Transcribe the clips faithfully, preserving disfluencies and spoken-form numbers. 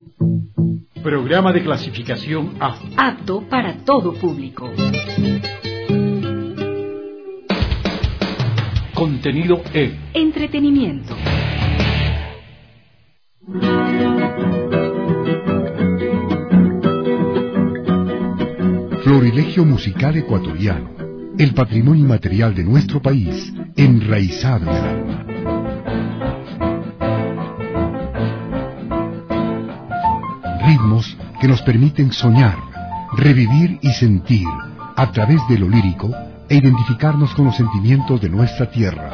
Programa de clasificación A. Apto para todo público. Contenido E. Entretenimiento. Florilegio musical ecuatoriano, el patrimonio inmaterial de nuestro país, enraizado en el alma. Ritmos que nos permiten soñar, revivir y sentir, a través de lo lírico, e identificarnos con los sentimientos de nuestra tierra.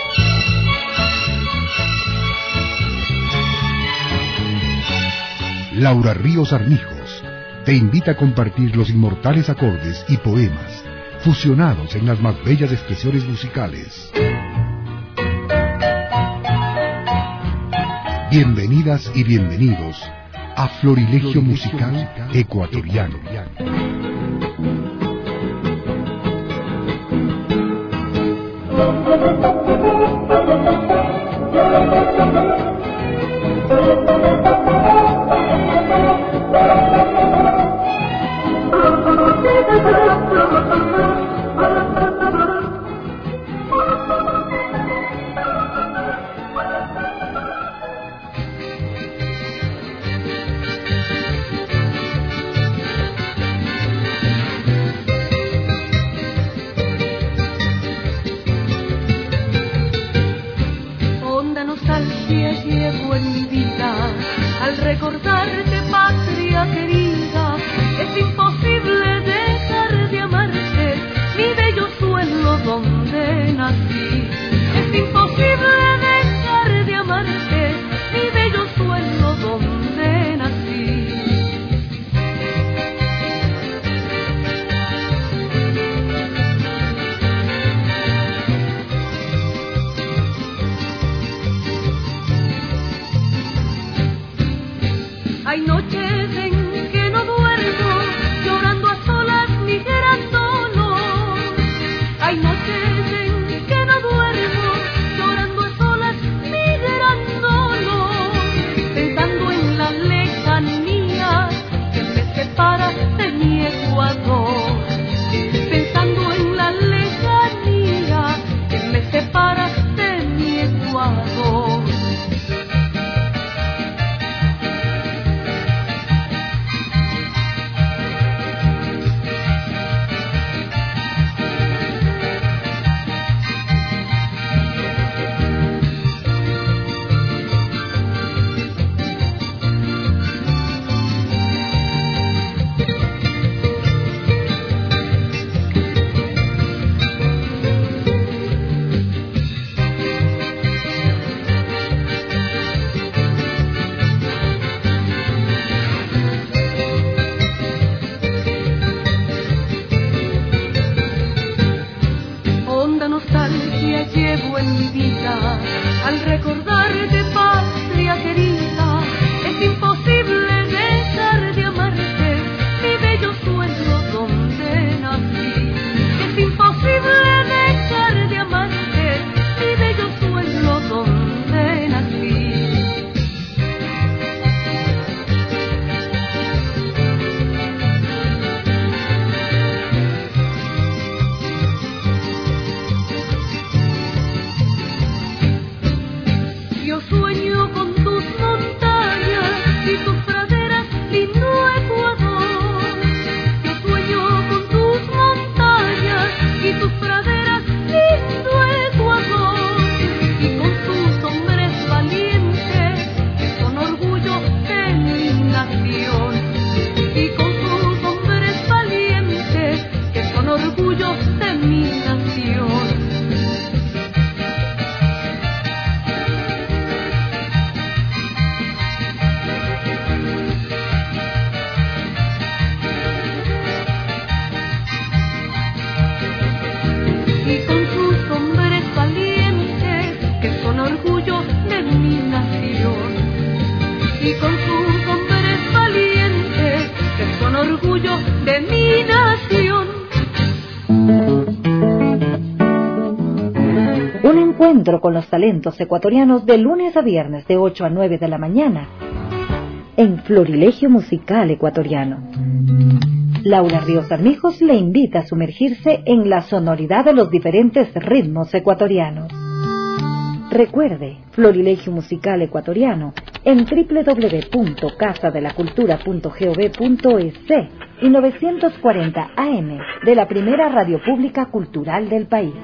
Laura Ríos Armijos te invita a compartir los inmortales acordes y poemas, fusionados en las más bellas expresiones musicales. Bienvenidas y bienvenidos a Florilegio Musical Ecuatoriano. Encuentro con los talentos ecuatorianos de lunes a viernes de ocho a nueve de la mañana en Florilegio Musical Ecuatoriano. Laura Ríos Armijos le invita a sumergirse en la sonoridad de los diferentes ritmos ecuatorianos. Recuerde, Florilegio Musical Ecuatoriano en doble u doble u doble u punto casa de la cultura punto gov punto es y novecientos cuarenta A M de la primera radio pública cultural del país.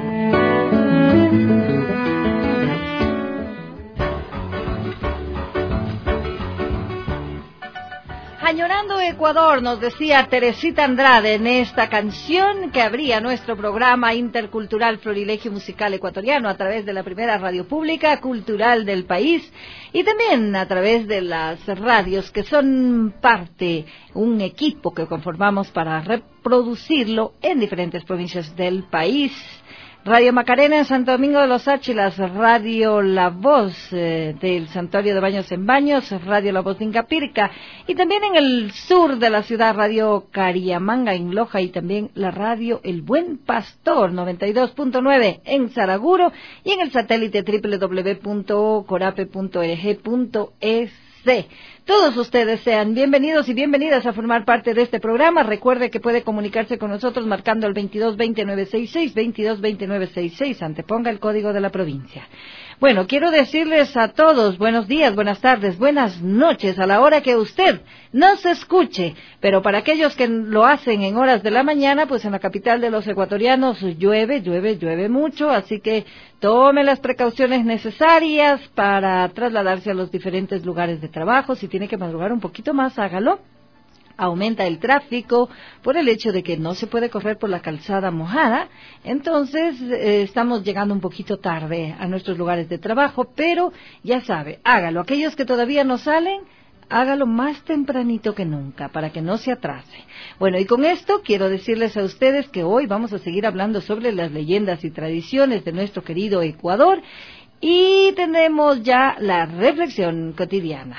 Añorando Ecuador, nos decía Teresita Andrade en esta canción que abría nuestro programa intercultural Florilegio Musical Ecuatoriano a través de la primera radio pública cultural del país y también a través de las radios que son parte, un equipo que conformamos para reproducirlo en diferentes provincias del país. Radio Macarena en Santo Domingo de los Áchilas, Radio La Voz eh, del Santuario de Baños en Baños, Radio La Voz de Incapirca y también en el sur de la ciudad Radio Cariamanga en Loja y también la Radio El Buen Pastor noventa y dos punto nueve en Saraguro y en el satélite doble u doble u doble u punto corape punto org punto es. Todos ustedes sean bienvenidos y bienvenidas a formar parte de este programa. Recuerde que puede comunicarse con nosotros marcando el veintidós veinte nueve sesenta y seis, veintidós veinte nueve sesenta y seis, anteponga el código de la provincia. Bueno, quiero decirles a todos buenos días, buenas tardes, buenas noches a la hora que usted nos escuche, pero para aquellos que lo hacen en horas de la mañana, pues en la capital de los ecuatorianos llueve, llueve, llueve mucho, así que tome las precauciones necesarias para trasladarse a los diferentes lugares de trabajo. Si tiene que madrugar un poquito más, hágalo. Aumenta el tráfico por el hecho de que no se puede correr por la calzada mojada, entonces eh, estamos llegando un poquito tarde a nuestros lugares de trabajo, pero ya sabe, hágalo. Aquellos que todavía no salen, hágalo más tempranito que nunca, para que no se atrase. Bueno, y con esto quiero decirles a ustedes que hoy vamos a seguir hablando sobre las leyendas y tradiciones de nuestro querido Ecuador, y tenemos ya la reflexión cotidiana.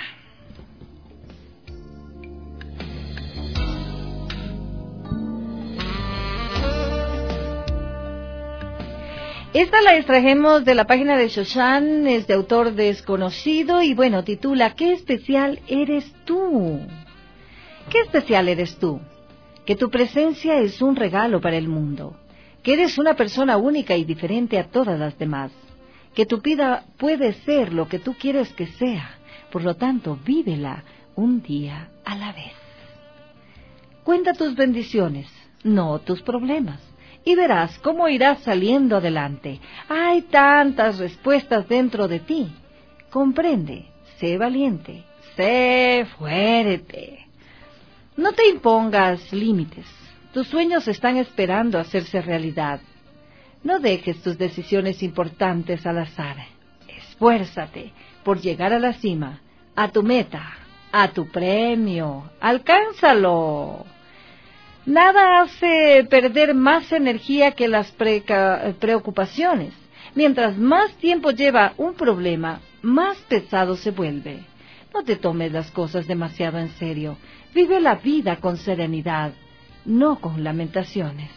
Esta la extrajemos de la página de Shoshan, es de autor desconocido y bueno, titula ¿Qué especial eres tú? ¿Qué especial eres tú? Que tu presencia es un regalo para el mundo, que eres una persona única y diferente a todas las demás, que tu vida puede ser lo que tú quieres que sea, por lo tanto, vívela un día a la vez. Cuenta tus bendiciones, no tus problemas, y verás cómo irás saliendo adelante. Hay tantas respuestas dentro de ti. Comprende, sé valiente, sé fuerte. No te impongas límites. Tus sueños están esperando hacerse realidad. No dejes tus decisiones importantes al azar. Esfuérzate por llegar a la cima, a tu meta, a tu premio. ¡Alcánzalo! Nada hace perder más energía que las preca- preocupaciones. Mientras más tiempo lleva un problema, más pesado se vuelve. No te tomes las cosas demasiado en serio. Vive la vida con serenidad, no con lamentaciones.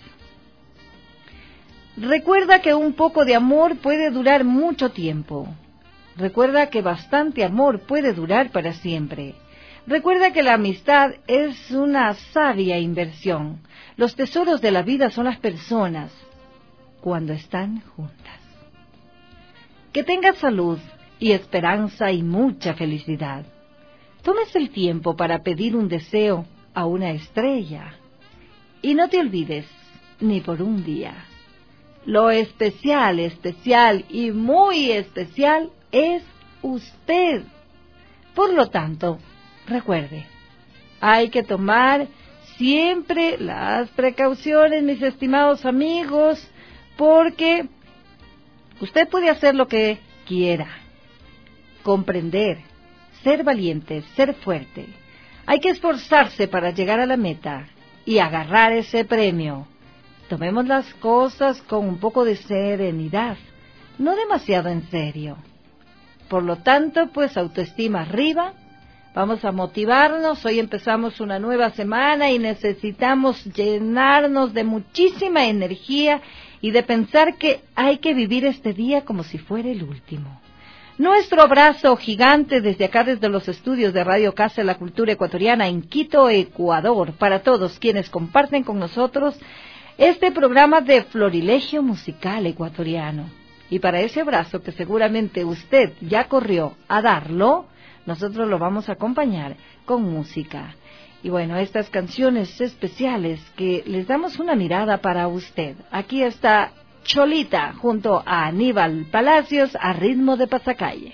Recuerda que un poco de amor puede durar mucho tiempo. Recuerda que bastante amor puede durar para siempre. Recuerda que la amistad es una sabia inversión. Los tesoros de la vida son las personas cuando están juntas. Que tengas salud y esperanza y mucha felicidad. Tomes el tiempo para pedir un deseo a una estrella. Y no te olvides, ni por un día. Lo especial, especial y muy especial es usted. Por lo tanto, recuerde, hay que tomar siempre las precauciones, mis estimados amigos, porque usted puede hacer lo que quiera, comprender, ser valiente, ser fuerte. Hay que esforzarse para llegar a la meta y agarrar ese premio. Tomemos las cosas con un poco de serenidad, no demasiado en serio. Por lo tanto, pues autoestima arriba. Vamos a motivarnos, hoy empezamos una nueva semana y necesitamos llenarnos de muchísima energía y de pensar que hay que vivir este día como si fuera el último. Nuestro abrazo gigante desde acá, desde los estudios de Radio Casa de la Cultura Ecuatoriana en Quito, Ecuador, para todos quienes comparten con nosotros este programa de Florilegio Musical Ecuatoriano. Y para ese abrazo que seguramente usted ya corrió a darlo, nosotros lo vamos a acompañar con música. Y bueno, estas canciones especiales que les damos una mirada para usted. Aquí está Cholita junto a Aníbal Palacios a ritmo de pasacalle.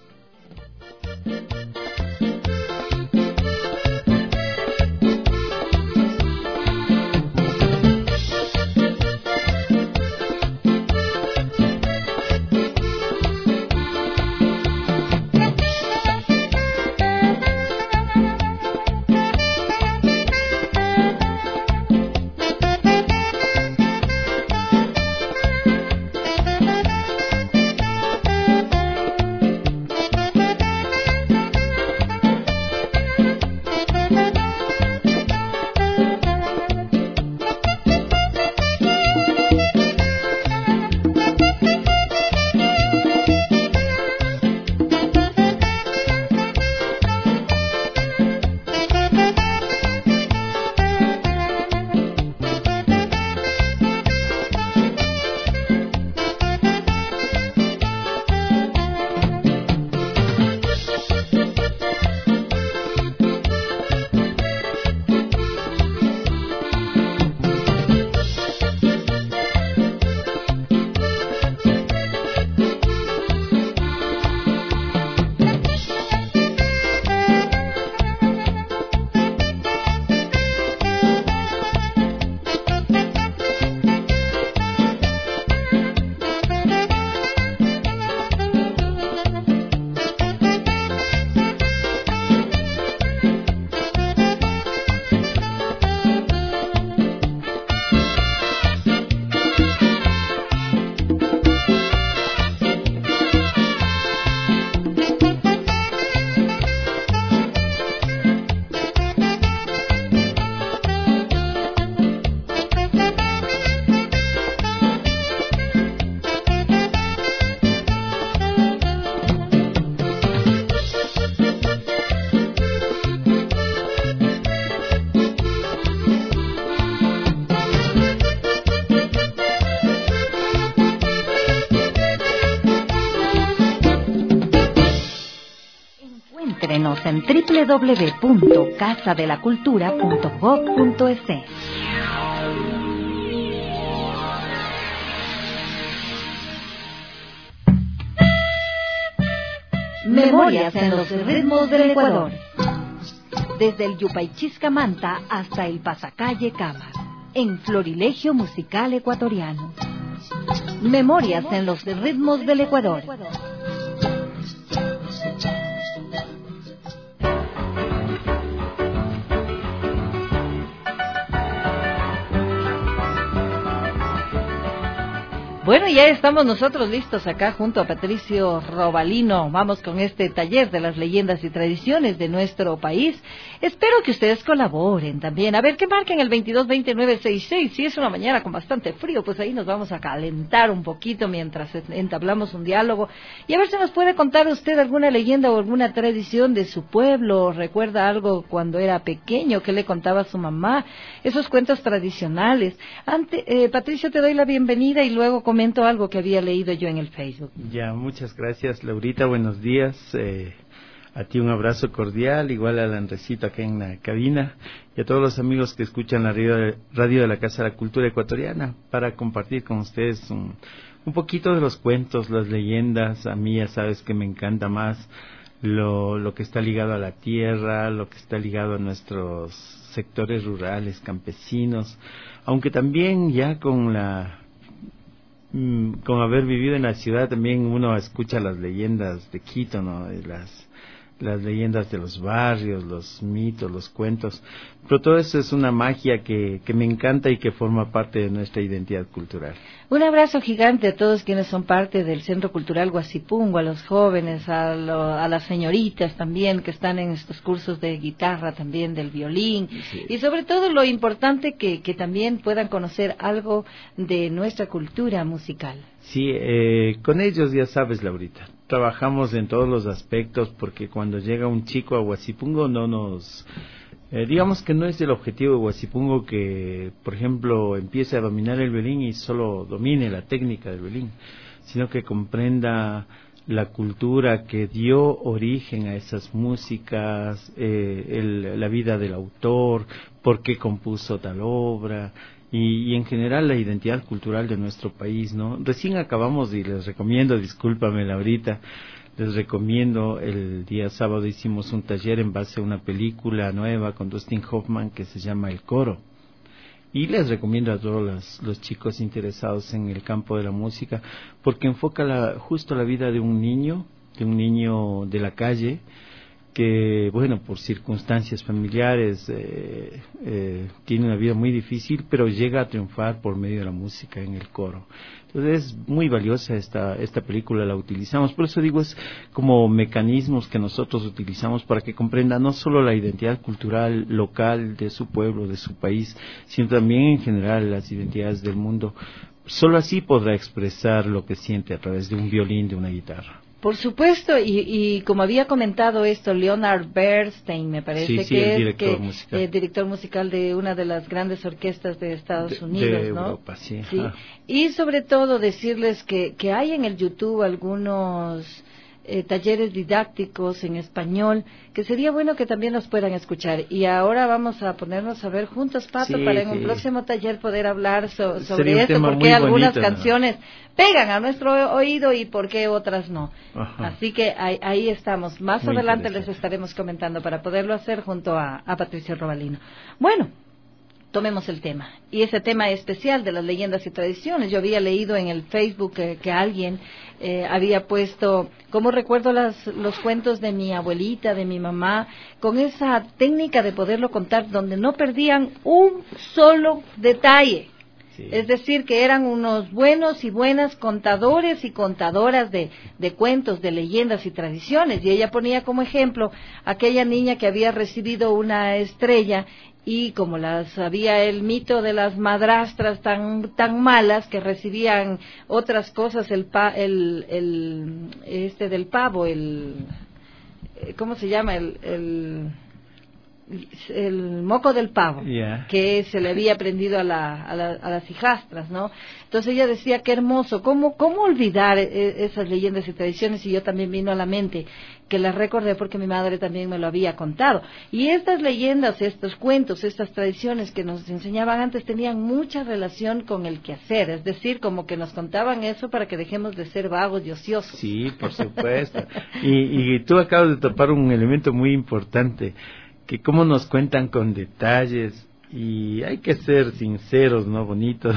Encuéntrenos en doble u doble u doble u punto casa de la cultura punto gob punto es. Memorias en los ritmos del Ecuador. Desde el Yupaychisca Manta hasta el Pasacalle Cama, en Florilegio Musical Ecuatoriano. Memorias en los ritmos del Ecuador. Bueno, ya estamos nosotros listos acá junto a Patricio Robalino. Vamos con este taller de las leyendas y tradiciones de nuestro país. Espero que ustedes colaboren también. A ver, que marquen el veintidós veinte nueve sesenta y seis. Si es una mañana con bastante frío, pues ahí nos vamos a calentar un poquito mientras entablamos un diálogo. Y a ver si nos puede contar usted alguna leyenda o alguna tradición de su pueblo. ¿Recuerda algo cuando era pequeño que le contaba a su mamá? Esos cuentos tradicionales. Ante, eh, Patricio, te doy la bienvenida y luego comento algo que había leído yo en el Facebook. Ya, muchas gracias, Laurita, buenos días. Eh, a ti un abrazo cordial, igual al Andresito acá en la cabina, y a todos los amigos que escuchan la radio, radio de la Casa de la Cultura Ecuatoriana, para compartir con ustedes un, un poquito de los cuentos, las leyendas. A mí ya sabes que me encanta más lo, lo que está ligado a la tierra, lo que está ligado a nuestros sectores rurales, campesinos, aunque también ya con la con haber vivido en la ciudad también uno escucha las leyendas de Quito, ¿no? Las, las leyendas de los barrios, los mitos, los cuentos, pero todo eso es una magia que, que me encanta y que forma parte de nuestra identidad cultural. Un abrazo gigante a todos quienes son parte del Centro Cultural Guasipungo, a los jóvenes, a, lo, a las señoritas también que están en estos cursos de guitarra, también del violín, sí. Y sobre todo lo importante que, que también puedan conocer algo de nuestra cultura musical. Sí, eh, con ellos ya sabes, Laurita, trabajamos en todos los aspectos, porque cuando llega un chico a Huasipungo no nos... Eh, digamos que no es el objetivo de Huasipungo que, por ejemplo, empiece a dominar el violín y solo domine la técnica del violín, sino que comprenda la cultura que dio origen a esas músicas, eh, el, la vida del autor, por qué compuso tal obra, y, y en general la identidad cultural de nuestro país, ¿no? Recién acabamos, y les recomiendo, discúlpame Laurita, les recomiendo, el día sábado hicimos un taller en base a una película nueva con Dustin Hoffman que se llama El Coro. Y les recomiendo a todos los, los chicos interesados en el campo de la música, porque enfoca la, justo la vida de un niño, de un niño de la calle, que, bueno, por circunstancias familiares eh, eh, tiene una vida muy difícil, pero llega a triunfar por medio de la música en el coro. Entonces es muy valiosa esta esta película, la utilizamos, por eso digo, es como mecanismos que nosotros utilizamos para que comprenda no solo la identidad cultural local de su pueblo, de su país, sino también en general las identidades del mundo. Solo así podrá expresar lo que siente a través de un violín, de una guitarra. Por supuesto, y, y como había comentado esto, Leonard Bernstein, me parece sí, sí, que el es director que, musical. Eh, director musical de una de las grandes orquestas de Estados de, Unidos, de ¿no? Europa, sí. sí. Ah. Y sobre todo decirles que, que hay en el YouTube algunos eh, talleres didácticos en español, que sería bueno que también los puedan escuchar. Y ahora vamos a ponernos a ver juntos, Pato, Sí, para en sí. un próximo taller poder hablar so, Sería sobre un esto, tema porque muy algunas bonito, ¿no? canciones pegan a nuestro oído y por qué otras no. Ajá. Así que ahí, ahí estamos. Más Muy adelante les interesante. estaremos comentando para poderlo hacer junto a, a Patricio Robalino. Bueno, tomemos el tema. Y ese tema especial de las leyendas y tradiciones. Yo había leído en el Facebook que, que alguien eh, había puesto, como recuerdo las, los cuentos de mi abuelita, de mi mamá, con esa técnica de poderlo contar donde no perdían un solo detalle. Sí. Es decir, que eran unos buenos y buenas contadores y contadoras de, de cuentos, de leyendas y tradiciones. Y ella ponía como ejemplo aquella niña que había recibido una estrella y como las había el mito de las madrastras tan tan malas que recibían otras cosas, el pa, el, el este del pavo, el ¿cómo se llama? el, el el moco del pavo, Yeah. que se le había prendido a, la, a, la, a las hijastras, ¿no? Entonces ella decía, qué hermoso, ¿cómo, cómo olvidar eh, esas leyendas y tradiciones? Y yo también vino a la mente que las recordé porque mi madre también me lo había contado. Y estas leyendas, estos cuentos, estas tradiciones que nos enseñaban antes tenían mucha relación con el quehacer, es decir, como que nos contaban eso para que dejemos de ser vagos y ociosos. Sí, por supuesto. y, y tú acabas de topar un elemento muy importante, que cómo nos cuentan con detalles, y hay que ser sinceros, ¿no? Bonitos,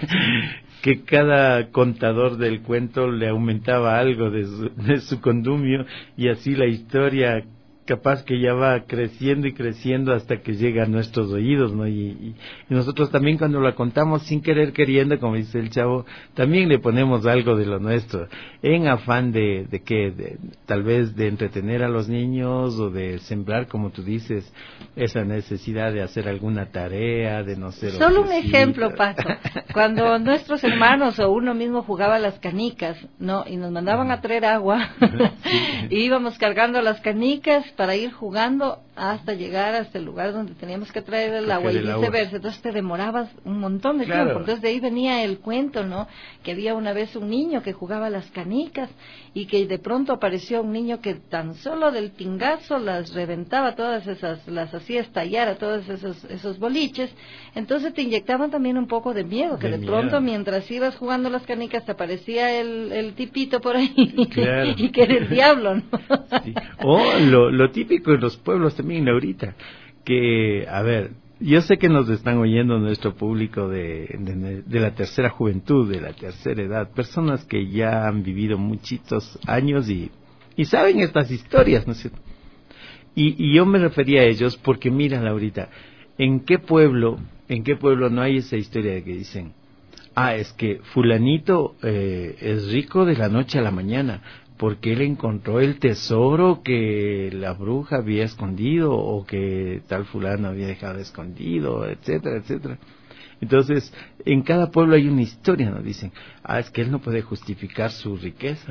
que cada contador del cuento le aumentaba algo de su, de su condumio, y así la historia capaz que ya va creciendo y creciendo hasta que llega a nuestros oídos, ¿no? Y, y, y nosotros también cuando la contamos sin querer queriendo, como dice el chavo, también le ponemos algo de lo nuestro, en afán de, de que, de, tal vez de entretener a los niños o de sembrar, como tú dices, esa necesidad de hacer alguna tarea, de no ser Solo un obsesivo. ejemplo, Pato. Cuando nuestros hermanos o uno mismo jugaba a las canicas, ¿no? Y nos mandaban a traer agua, y íbamos cargando las canicas para ir jugando hasta llegar hasta el lugar donde teníamos que traer el agua y el agua. viceversa. Entonces te demorabas un montón de Claro. tiempo. Entonces de ahí venía el cuento, ¿no? Que había una vez un niño que jugaba a las canicas y que de pronto apareció un niño que tan solo del pingazo las reventaba todas esas, las hacía estallar a todos esos, esos boliches. Entonces te inyectaban también un poco de miedo, que De de, miedo. pronto mientras ibas jugando las canicas te aparecía el, el tipito por ahí, Claro. y que era el diablo, ¿no? Sí. O lo, lo típico en los pueblos también, Laurita, que, a ver, yo sé que nos están oyendo nuestro público de, de, de la tercera juventud, de la tercera edad, personas que ya han vivido muchitos años y, y saben estas historias, ¿no es cierto? Y, y yo me refería a ellos porque, mira, Laurita, ¿en qué pueblo, en qué pueblo no hay esa historia de que dicen, ah, es que fulanito eh, es rico de la noche a la mañana, porque él encontró el tesoro que la bruja había escondido o que tal fulano había dejado escondido, etcétera, etcétera? Entonces, en cada pueblo hay una historia, ¿no? Dicen, ah, es que él no puede justificar su riqueza.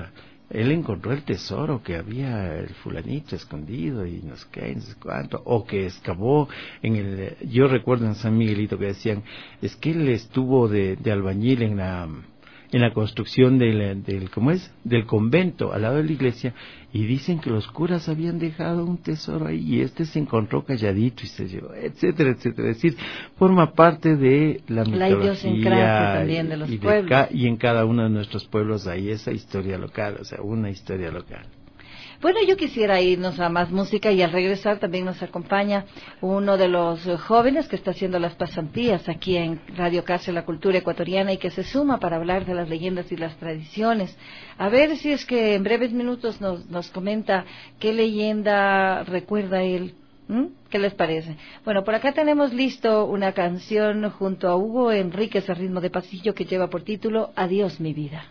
él encontró el tesoro que había el fulanito escondido y no sé qué, no sé cuánto, o que excavó en el, yo recuerdo en San Miguelito que decían, es que él estuvo de, de albañil en la en la construcción del, del, ¿cómo es? Del convento al lado de la iglesia, y dicen que los curas habían dejado un tesoro ahí y este se encontró calladito y se llevó, etcétera, etcétera. Es decir, forma parte de la mitología, la idiosincrasia también de los y, de pueblos. ca, y en cada uno de nuestros pueblos hay esa historia local, o sea, una historia local. Bueno, yo quisiera irnos a más música y al regresar también nos acompaña uno de los jóvenes que está haciendo las pasantías aquí en Radio Casa de la Cultura Ecuatoriana y que se suma para hablar de las leyendas y las tradiciones. A ver si es que en breves minutos nos, nos comenta qué leyenda recuerda él. ¿Mm? ¿Qué les parece? Bueno, por acá tenemos listo una canción junto a Hugo Enríquez a ritmo de pasillo que lleva por título Adiós mi vida.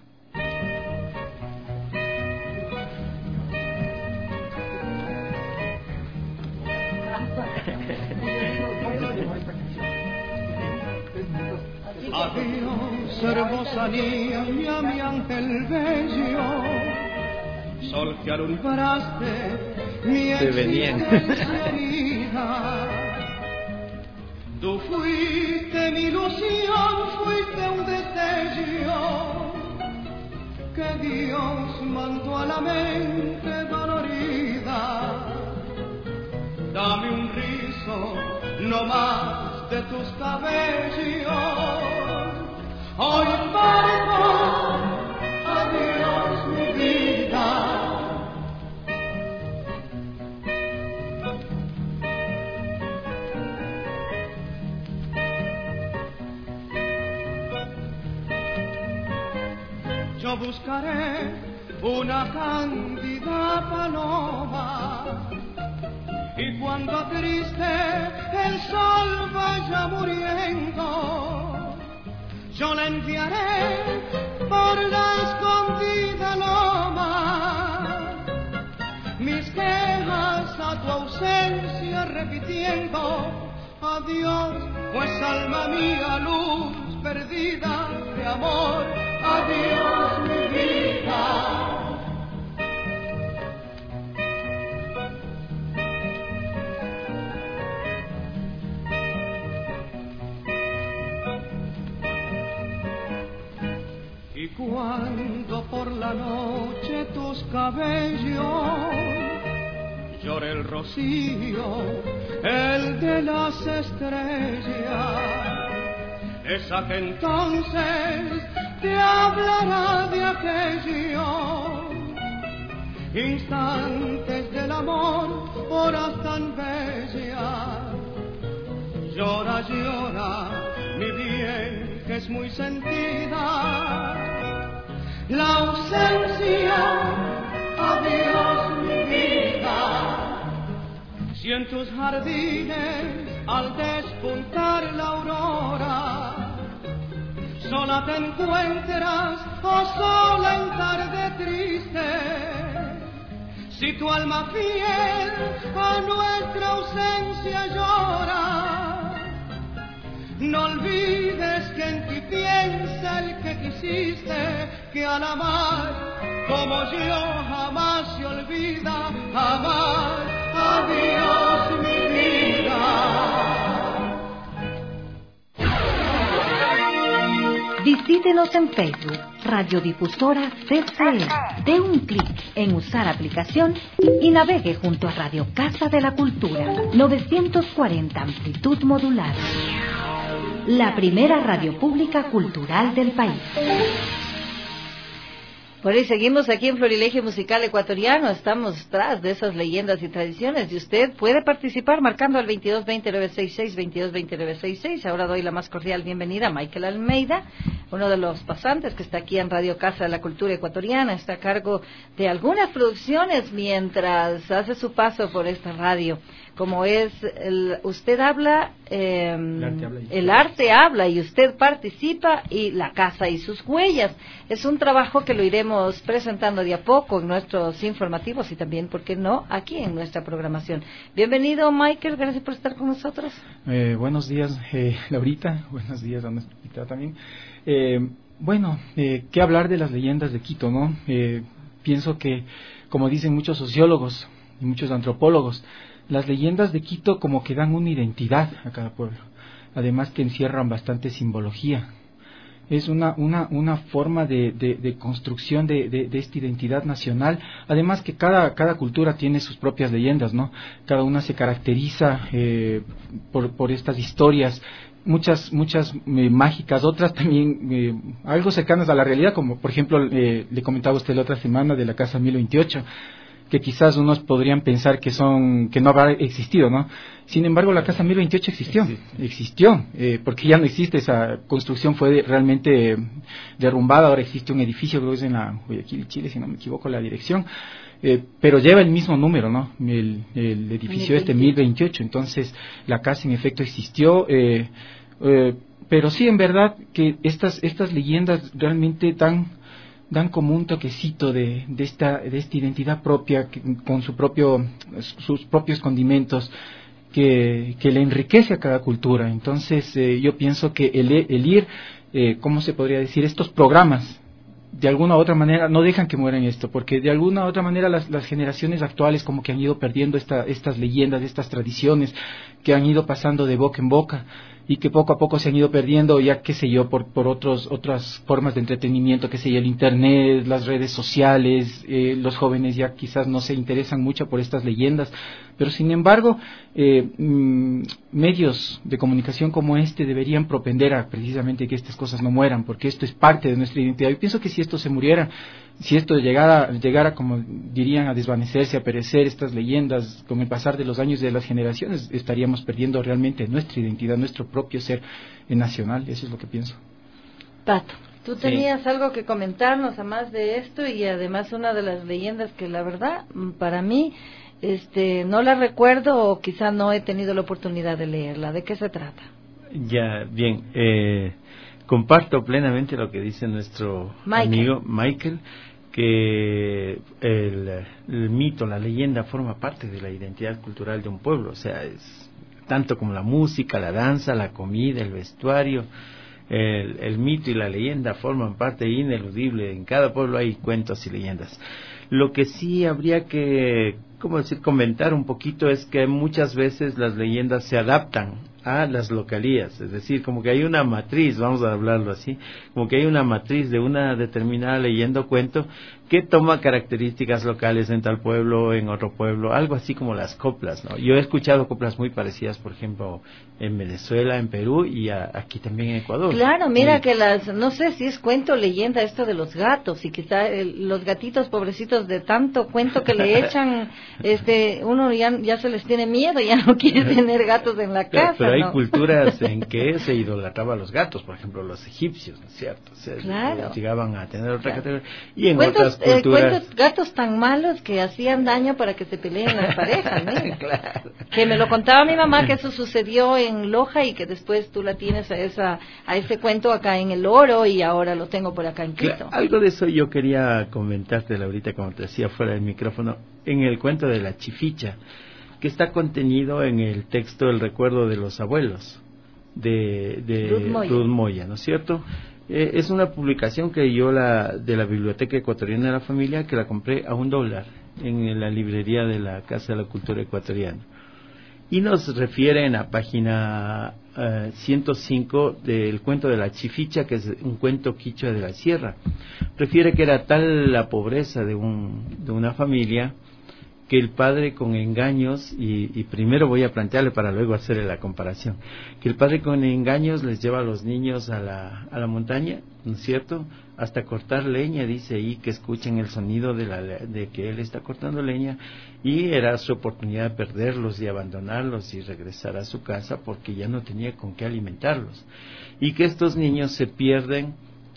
Adiós, hermosa niña, mi ángel bello, sol que alumbraste mi herida. Tú fuiste mi ilusión, fuiste un destello que Dios mandó a la mente dolorida. Dame un rizo, no más de tus cabellos. Hoy parto, adiós mi vida. Yo buscaré una cándida paloma y cuando triste el sol vaya muriendo, yo la enviaré por la escondida loma, mis quejas a tu ausencia repitiendo. Adiós, pues alma mía, luz perdida de amor. Adiós, mi vida. Y cuando por la noche tus cabellos llore el rocío, el de las estrellas, esa que entonces te hablará de aquello, instantes del amor, horas tan bellas. Llora, llora, mi bien, que es muy sentida la ausencia. Adiós mi vida. Si en tus jardines al despuntar la aurora sola te encuentras o sola en tarde triste, si tu alma fiel a nuestra ausencia llora, no olvides que en ti piensa el que quisiste, que al amar como yo jamás se olvida amar. Adiós mi vida. Visítenos en Facebook, Radiodifusora C C E. Dé un clic en usar aplicación y navegue junto a Radio Casa de la Cultura, novecientos cuarenta amplitud modular. La primera radio pública cultural del país. Por ahí seguimos aquí en Florilegio Musical Ecuatoriano, estamos tras de esas leyendas y tradiciones y usted puede participar marcando al veintidós veinte nueve sesenta y seis, veintidós veinte nueve sesenta y seis. Ahora doy la más cordial bienvenida a Michael Almeida, uno de los pasantes que está aquí en Radio Casa de la Cultura Ecuatoriana, está a cargo de algunas producciones mientras hace su paso por esta radio, como es, el, usted habla, eh, el, arte habla el arte habla y usted participa y la casa y sus huellas. Es un trabajo que lo iremos presentando de a poco en nuestros informativos y también, ¿por qué no?, aquí en nuestra programación. Bienvenido, Michael, gracias por estar con nosotros. Eh, buenos días, eh, Laurita, buenos días a nuestra invitada también. Eh, bueno, eh, ¿qué hablar de las leyendas de Quito, no? Eh, pienso que, como dicen muchos sociólogos y muchos antropólogos, las leyendas de Quito como que dan una identidad a cada pueblo, además que encierran bastante simbología. Es una una una forma de, de, de construcción de, de, de esta identidad nacional, además que cada cada cultura tiene sus propias leyendas, ¿no? Cada una se caracteriza eh, por por estas historias, muchas muchas eh, mágicas, otras también eh, algo cercanas a la realidad, como por ejemplo eh, le comentaba usted la otra semana de la Casa mil veintiocho, que quizás unos podrían pensar que son que no habrá existido, ¿no? Sin embargo, la Casa mil veintiocho existió, existió, eh, porque ya no existe, esa construcción fue de, realmente eh, derrumbada. Ahora existe un edificio, creo que es en la Guayaquil, Chile, si no me equivoco la dirección, eh, pero lleva el mismo número, ¿no? El, el edificio este mil veintiocho, entonces la casa en efecto existió, eh, eh, pero sí, en verdad que estas estas leyendas realmente dan dan como un toquecito de, de esta de esta identidad propia, que, con su propio sus propios condimentos, que, que le enriquece a cada cultura. Entonces eh, yo pienso que el, el ir, eh, ¿cómo se podría decir? Estos programas, de alguna u otra manera, no dejan que mueran esto, porque de alguna u otra manera las, las generaciones actuales como que han ido perdiendo esta, estas leyendas, estas tradiciones, que han ido pasando de boca en boca, y que poco a poco se han ido perdiendo, ya qué sé yo, por por otros otras formas de entretenimiento, qué sé yo, el internet, las redes sociales, eh, los jóvenes ya quizás no se interesan mucho por estas leyendas, pero sin embargo eh, mmm, medios de comunicación como este deberían propender a precisamente que estas cosas no mueran, porque esto es parte de nuestra identidad. Yo pienso que si esto se muriera, si esto llegara, llegara, como dirían, a desvanecerse, a perecer, estas leyendas, con el pasar de los años y de las generaciones, estaríamos perdiendo realmente nuestra identidad, nuestro propio ser nacional. Eso es lo que pienso. Pato, tú tenías Sí. algo que comentarnos además de esto, y además una de las leyendas que la verdad, para mí, este, no la recuerdo, o quizá no he tenido la oportunidad de leerla. ¿De qué se trata? Ya, bien, eh, comparto plenamente lo que dice nuestro Michael. amigo Michael, que el, el mito, la leyenda forma parte de la identidad cultural de un pueblo, o sea, es tanto como la música, la danza, la comida, el vestuario, el, el mito y la leyenda forman parte ineludible. En cada pueblo hay cuentos y leyendas. Lo que sí habría que, ¿cómo decir?, comentar un poquito es que muchas veces las leyendas se adaptan a las localías, es decir, como que hay una matriz, vamos a hablarlo así, como que hay una matriz de una determinada leyenda o cuento que toma características locales en tal pueblo, en otro pueblo, algo así como las coplas, ¿no? Yo he escuchado coplas muy parecidas, por ejemplo, en Venezuela, en Perú y a, aquí también en Ecuador. Claro, mira y, que las, no sé si es cuento o leyenda esto de los gatos, y quizá el, los gatitos pobrecitos de tanto cuento que le echan, este, uno ya, ya se les tiene miedo, ya no quiere tener gatos en la casa. Pero hay ¿no? culturas en que se idolatraba a los gatos, por ejemplo, los egipcios, ¿no es cierto? O sea, claro. llegaban a tener otra Claro. categoría. Y en cuentos, otras culturas... Eh, cuentos, gatos tan malos que hacían daño para que se peleen las parejas, ¿no? Claro. Que me lo contaba mi mamá, que eso sucedió en Loja, y que después tú la tienes a esa a ese cuento acá en El Oro, y ahora lo tengo por acá en Quito. Claro, algo de eso yo quería comentarte ahorita, como te decía fuera del micrófono, en el cuento de la Chificha, que está contenido en el texto El recuerdo de los abuelos de, de Ruth Moya. Ruth Moya, ¿no es cierto? Eh, es una publicación que yo la de la Biblioteca Ecuatoriana de la Familia, que la compré a un dólar en la librería de la Casa de la Cultura Ecuatoriana, y nos refiere en la página uh, ciento cinco del cuento de la Chificha, que es un cuento quichua de la sierra. Refiere que era tal la pobreza de un de una familia que el padre, con engaños, y, y primero voy a plantearle para luego hacerle la comparación, que el padre con engaños les lleva a los niños a la, a la montaña, ¿no es cierto?, hasta cortar leña, dice ahí, que escuchen el sonido de, la, de que él está cortando leña, y era su oportunidad de perderlos y abandonarlos y regresar a su casa porque ya no tenía con qué alimentarlos, y que estos niños se pierden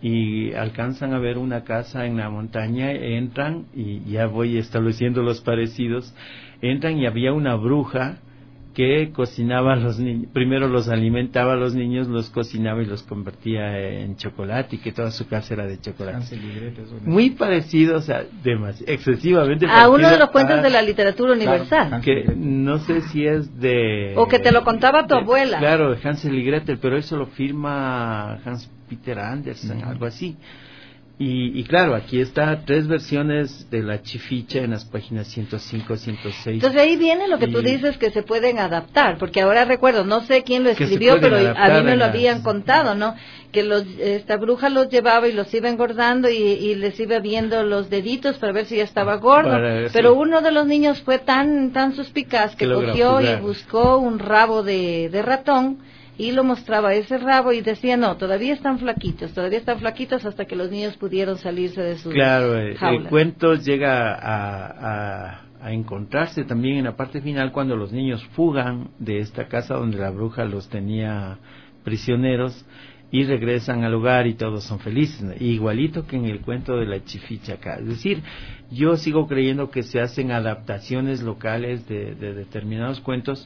y alcanzan a ver una casa en la montaña, entran, y ya voy estableciendo los parecidos, entran y había una bruja que cocinaba a los niños, primero los alimentaba a los niños, los cocinaba y los convertía en chocolate, y que toda su casa era de chocolate. Hansel y Gretel, eso, ¿no? Muy parecido, o sea, demasi- excesivamente A parecido uno de los cuentos a- de la literatura universal. Claro. que no sé si es de... O que te lo contaba tu de- abuela. Claro, de Hansel y Gretel, pero eso lo firma Hans Peter Andersen, Uh-huh. algo así. Y, y claro, aquí está tres versiones de la chificha en las páginas ciento cinco, ciento seis. Entonces ahí viene lo que y, tú dices, que se pueden adaptar, porque ahora recuerdo, no sé quién lo que escribió, pero a mí me lo las... habían contado, ¿no? Que los, esta bruja los llevaba y los iba engordando y, y les iba viendo los deditos para ver si ya estaba gordo, pero uno de los niños fue tan tan suspicaz que, que cogió y buscó un rabo de, de ratón y lo mostraba ese rabo y decía, no, todavía están flaquitos, todavía están flaquitos, hasta que los niños pudieron salirse de sus Claro, el, jaulas. El cuento llega a, a, a encontrarse también en la parte final cuando los niños fugan de esta casa donde la bruja los tenía prisioneros y regresan al hogar y todos son felices, ¿no? Igualito que en el cuento de la chificha acá. Es decir, yo sigo creyendo que se hacen adaptaciones locales de, de determinados cuentos,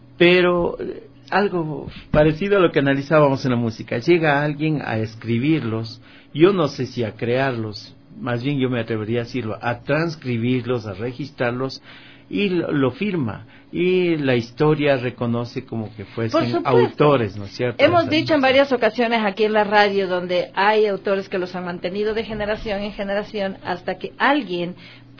pero algo parecido a lo que analizábamos en la música. Llega alguien a escribirlos, yo no sé si a crearlos, más bien yo me atrevería a decirlo, a transcribirlos, a registrarlos, y lo, lo firma, y la historia reconoce como que fuesen autores, ¿no es cierto? Hemos dicho en varias ocasiones aquí en la radio, donde hay autores que los han mantenido de generación en generación hasta que alguien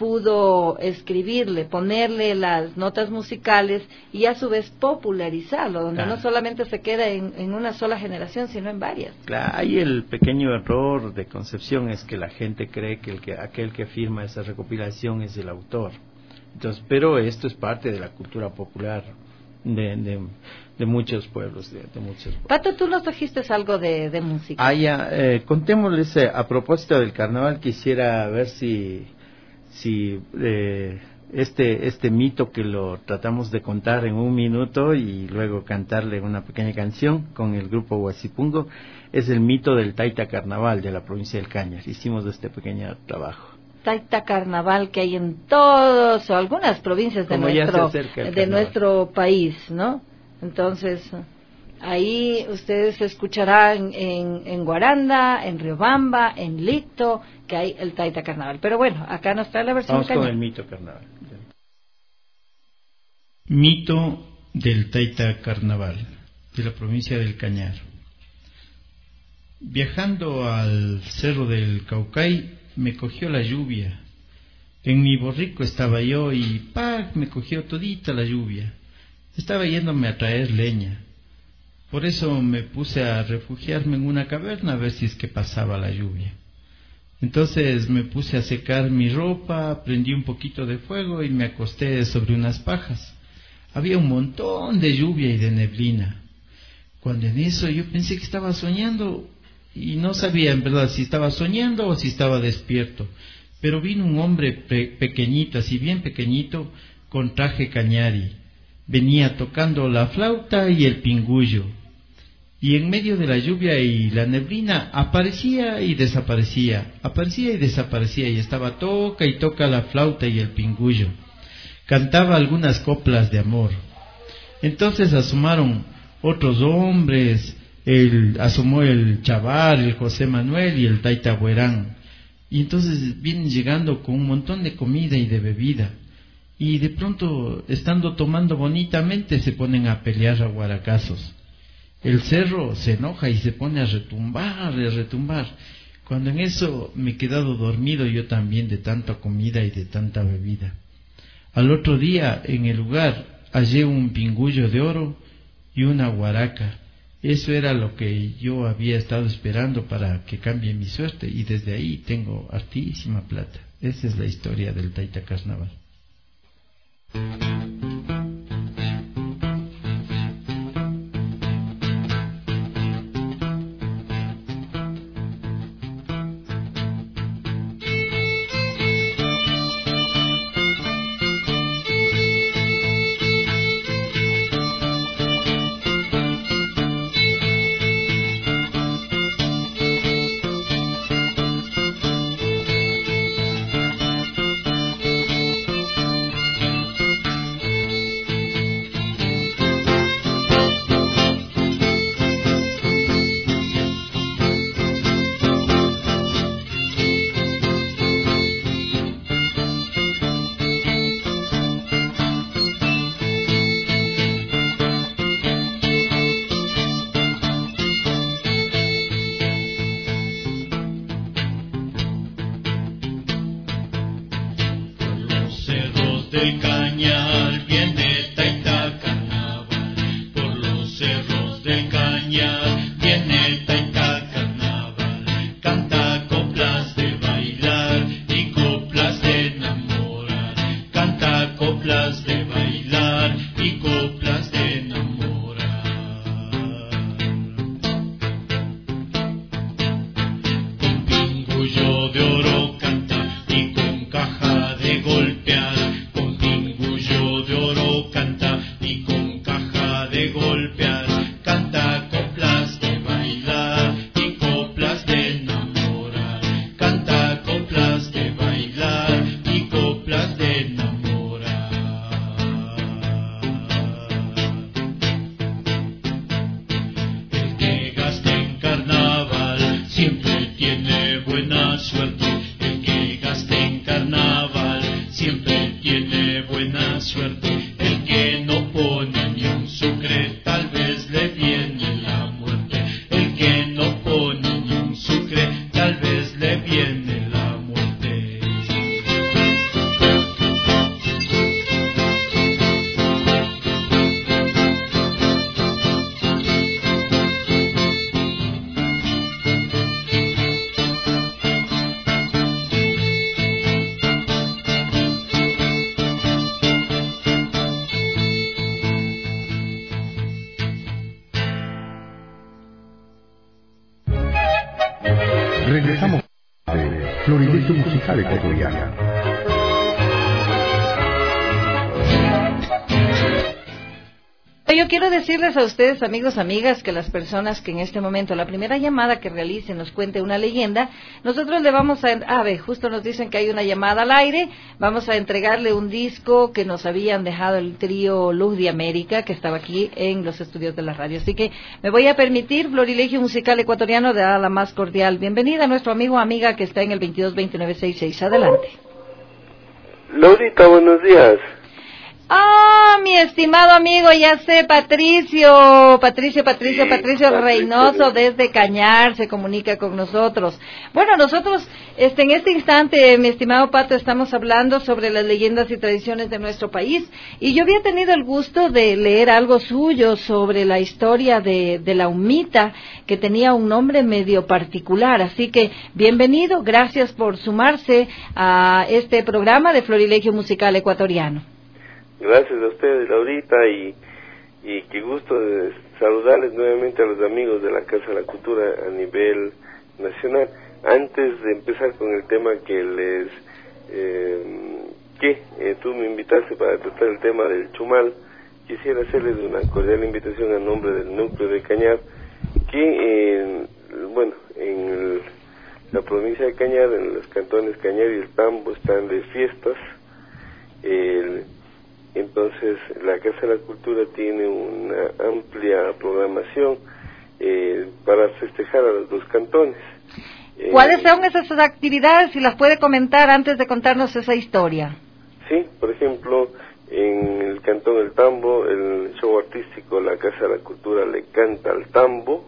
pudo escribirle, ponerle las notas musicales y a su vez popularizarlo, donde claro. no solamente se queda en, en una sola generación, sino en varias. Claro, ahí el pequeño error de concepción es que la gente cree que, el que aquel que firma esa recopilación es el autor. Entonces, pero esto es parte de la cultura popular de, de, de muchos pueblos, de, de muchos pueblos. Pato, tú nos trajiste algo de, de música. Ah, ya, eh, contémosles, eh, a propósito del carnaval, quisiera ver si, si eh, este, este mito que lo tratamos de contar en un minuto y luego cantarle una pequeña canción con el grupo Huasipungo, es el mito del Taita Carnaval de la provincia del Cañar. Hicimos este pequeño trabajo. Taita Carnaval que hay en todos o algunas provincias de nuestro de nuestro país, ¿no? Entonces ahí ustedes escucharán en, en Guaranda, en Riobamba, en Licto, que hay el Taita Carnaval. Pero bueno, acá nos trae la versión. Vamos con el mito carnaval. Mito del Taita Carnaval de la provincia del Cañar. Viajando al cerro del Caucay, me cogió la lluvia. En mi borrico estaba yo y ¡pac! Me cogió todita la lluvia. Estaba yéndome a traer leña. Por eso me puse a refugiarme en una caverna a ver si es que pasaba la lluvia. Entonces me puse a secar mi ropa, prendí un poquito de fuego y me acosté sobre unas pajas. Había un montón de lluvia y de neblina. Cuando en eso yo pensé que estaba soñando, y no sabía en verdad si estaba soñando o si estaba despierto, pero vino un hombre pe pequeñito, así bien pequeñito, con traje cañari. Venía tocando la flauta y el pingullo, y en medio de la lluvia y la neblina aparecía y desaparecía, aparecía y desaparecía, y estaba toca y toca la flauta y el pingullo. Cantaba algunas coplas de amor. Entonces asomaron otros hombres, El, asomó el Chavar, el José Manuel y el Taita Huerán, y entonces vienen llegando con un montón de comida y de bebida, y de pronto, estando tomando bonitamente, se ponen a pelear a guaracazos. El cerro se enoja y se pone a retumbar, a retumbar. Cuando en eso me he quedado dormido yo también de tanta comida y de tanta bebida. Al otro día, en el lugar, hallé un pingullo de oro y una guaraca. Eso era lo que yo había estado esperando para que cambie mi suerte, y desde ahí tengo hartísima plata. Esa es la historia del Taita Carnaval. Cañar, viene Taita Carnaval, por los cerros del Cañar, viene Taita Carnaval, canta coplas de bailar y coplas de enamorar, canta coplas de bailar y coplas de enamorar. Con pingullo de oro canta y con caja de golpear, con pingullo de oro canta y con caja de golpear, canta coplas de bailar y coplas de enamorar, canta coplas de bailar y coplas de enamorar. El que gasta en carnaval siempre tiene buena suerte, el que gasta en carnaval siempre tiene buena suerte, el que no pone ni un sucre tal vez le viene la muerte, el que no pone ni un sucre tal vez le viene la muerte. Regresamos de Florilegio Musical Ecuatoriano. Yo quiero decirles a ustedes, amigos, amigas, que las personas que en este momento, la primera llamada que realicen, nos cuente una leyenda, nosotros le vamos a... A ver, justo nos dicen que hay una llamada al aire, vamos a entregarle un disco que nos habían dejado el trío Luz de América, que estaba aquí en los estudios de la radio. Así que me voy a permitir, Florilegio Musical Ecuatoriano, de dar la más cordial bienvenida a nuestro amigo o amiga que está en el veintidós veintinueve sesenta y seis. Adelante. Laurita, buenos días. Ah, mi estimado amigo, ya sé, Patricio, Patricio, Patricio, Sí, Patricio Patricio, Reynoso sí. desde Cañar se comunica con nosotros. Bueno, nosotros, este, en este instante, mi estimado Pato, estamos hablando sobre las leyendas y tradiciones de nuestro país, y yo había tenido el gusto de leer algo suyo sobre la historia de, de la humita, que tenía un nombre medio particular, así que bienvenido, gracias por sumarse a este programa de Florilegio Musical Ecuatoriano. Gracias a ustedes, Laurita, y, y qué gusto de saludarles nuevamente a los amigos de la Casa de la Cultura a nivel nacional. Antes de empezar con el tema que les... Eh, que eh, tú me invitaste para tratar el tema del chumal, quisiera hacerles una cordial invitación a nombre del núcleo de Cañar, que, eh, bueno, en el, la provincia de Cañar, en los cantones Cañar y el Tambo, están de fiestas. El... Entonces, la Casa de la Cultura tiene una amplia programación eh, para festejar a los dos cantones. ¿Cuáles eh, son esas actividades? Si las puede comentar antes de contarnos esa historia. Sí, por ejemplo, en el Cantón El Tambo, el show artístico La Casa de la Cultura le canta al tambo,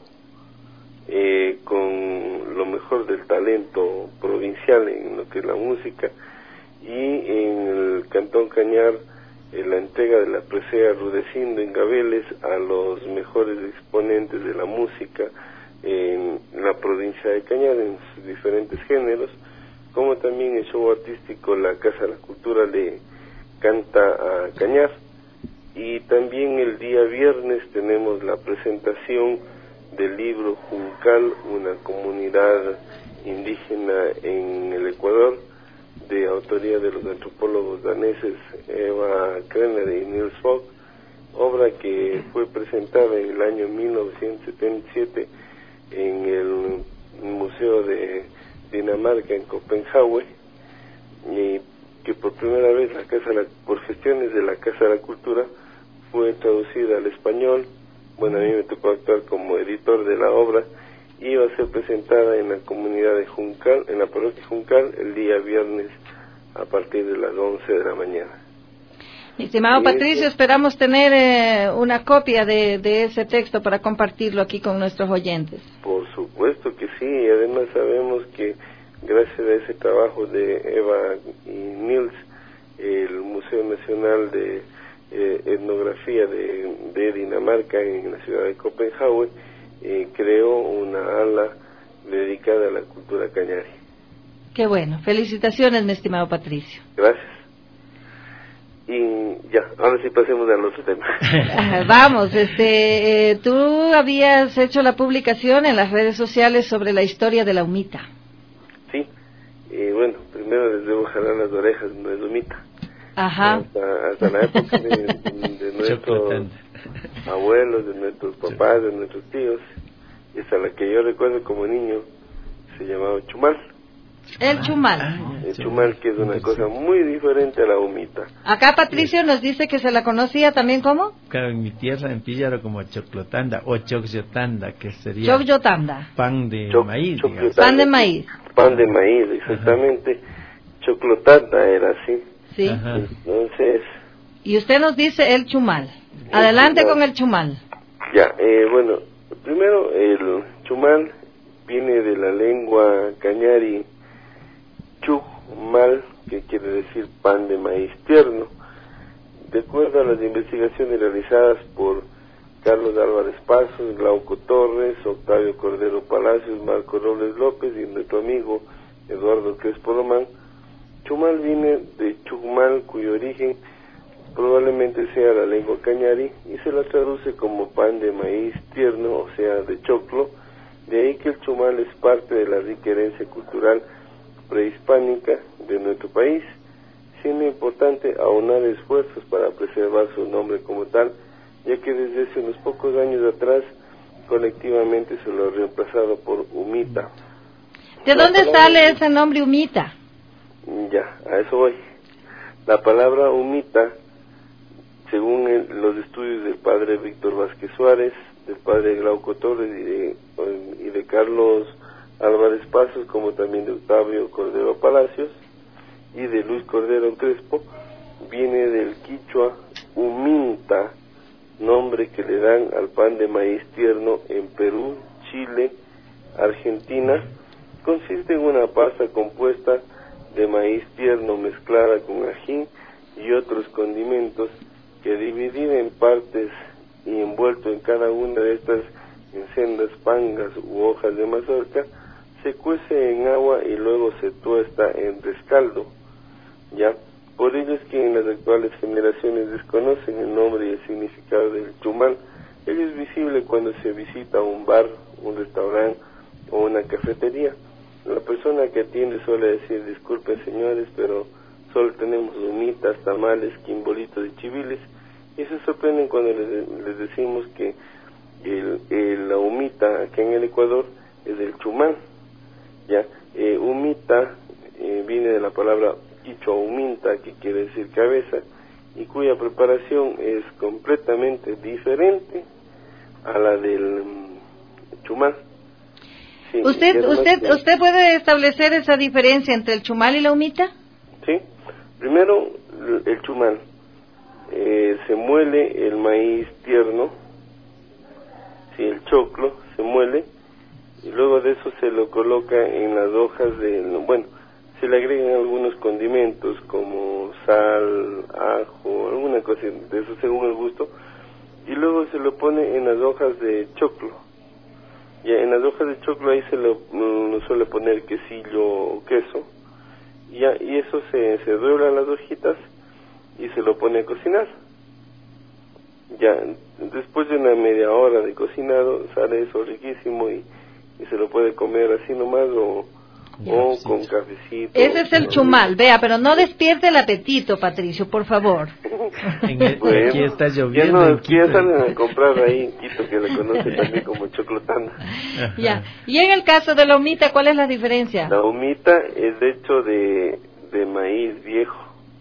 eh, con lo mejor del talento provincial en lo que es la música, y en el Cantón Cañar, la entrega de la presea Rudecindo en Gabeles a los mejores exponentes de la música en la provincia de Cañar en sus diferentes géneros, como también el show artístico La Casa de la Cultura le canta a Cañar. Y también el día viernes tenemos la presentación del libro Juncal, una comunidad indígena en el Ecuador, de autoría de los antropólogos daneses Eva Krenner y Niels Fogg, obra que fue presentada en el año mil novecientos setenta y siete en el Museo de Dinamarca en Copenhague, y que por primera vez la casa la, por gestiones de la Casa de la Cultura fue traducida al español. Bueno, a mí me tocó actuar como editor de la obra. Iba a ser presentada en la comunidad de Juncal, en la parroquia Juncal, el día viernes a partir de las once de la mañana. Mi estimado Sí, Patricio, sí. esperamos tener eh, una copia de, de ese texto para compartirlo aquí con nuestros oyentes. Por supuesto que sí, y además sabemos que gracias a ese trabajo de Eva y Nils, el Museo Nacional de eh, Etnografía de, de Dinamarca en la ciudad de Copenhague eh, creó una ala dedicada a la cultura cañari. Qué bueno. Felicitaciones, mi estimado Patricio. Gracias. Y ya, ahora sí pasemos al otro tema. Vamos, este, eh, tú habías hecho la publicación en las redes sociales sobre la historia de la humita. Sí, y bueno, primero les debo jalar las orejas, no es humita. Ajá. Hasta, hasta la época de, de nuestros abuelos, de nuestros papás, de nuestros tíos, y hasta la que yo recuerdo como niño, se llamaba chumal. El chumal. El chumal, que es una cosa muy diferente a la humita. Acá Patricio nos dice que se la conocía también como Claro, en mi tierra, en Píllaro, como choclotanda o chocyotanda, que sería chocyotanda, pan de Choc- maíz. pan de maíz. Pan de maíz, exactamente. Ajá. Choclotanda era así. Sí. Ajá. Entonces. Y usted nos dice el chumal. Adelante el chumal. Con el chumal. Ya, eh, bueno, primero el chumal viene de la lengua cañari chumal, que quiere decir pan de maíz tierno. De acuerdo a las investigaciones realizadas por Carlos Álvarez Pasos, Glauco Torres, Octavio Cordero Palacios, Marco Robles López y nuestro amigo Eduardo Crespo Román, chumal viene de chumal, cuyo origen probablemente sea la lengua cañari y se la traduce como pan de maíz tierno, o sea, de choclo. De ahí que el chumal es parte de la rica herencia cultural prehispánica de nuestro país, siendo importante aunar esfuerzos para preservar su nombre como tal, ya que desde hace unos pocos años atrás colectivamente se lo ha reemplazado por humita. ¿De la dónde palabra, sale ese nombre humita? Ya, a eso voy. La palabra humita, según el, los estudios del padre Víctor Vázquez Suárez, del padre Glauco Torres y de, y de Carlos Álvarez Pasos, como también de Octavio Cordero Palacios y de Luis Cordero Crespo, viene del quichua huminta, nombre que le dan al pan de maíz tierno en Perú, Chile, Argentina. Consiste en una pasta compuesta de maíz tierno mezclada con ají y otros condimentos, que dividida en partes y envuelto en cada una de estas en sendas pangas u hojas de mazorca, se cuece en agua y luego se tuesta en rescaldo. Ya, por ello es que en las actuales generaciones desconocen el nombre y el significado del chumal. Ello es visible cuando se visita un bar, un restaurante o una cafetería. La persona que atiende suele decir: disculpen señores, pero solo tenemos humitas, tamales, quimbolitos y chiviles, y se sorprenden cuando les, les decimos que el, el, la humita aquí en el Ecuador es el chumal. Ya, eh, humita eh, viene de la palabra quichua huminta, que quiere decir cabeza, y cuya preparación es completamente diferente a la del um, chumal. Sí, ¿Usted usted que... usted puede establecer esa diferencia entre el chumal y la humita? Sí, primero el chumal, eh, se muele el maíz tierno, sí, el choclo se muele, y luego de eso se lo coloca en las hojas de, bueno, se le agregan algunos condimentos como sal, ajo, alguna cosa de eso según el gusto, y luego se lo pone en las hojas de choclo. Y en las hojas de choclo ahí se lo, lo suele poner quesillo o queso, y, ya, y eso se, se dobla las hojitas y se lo pone a cocinar. Ya, después de una media hora de cocinado sale eso riquísimo y y se lo puede comer así nomás o, o con cafecito. Ese es el chumal, vea, pero no despierte el apetito, Patricio, por favor. En el, bueno, aquí está lloviendo. Ya no, ya salen a comprar ahí en Quito, que le conocen también como choclotanda. Ya, y en el caso de la humita, ¿cuál es la diferencia? La humita es hecho de, de maíz viejo.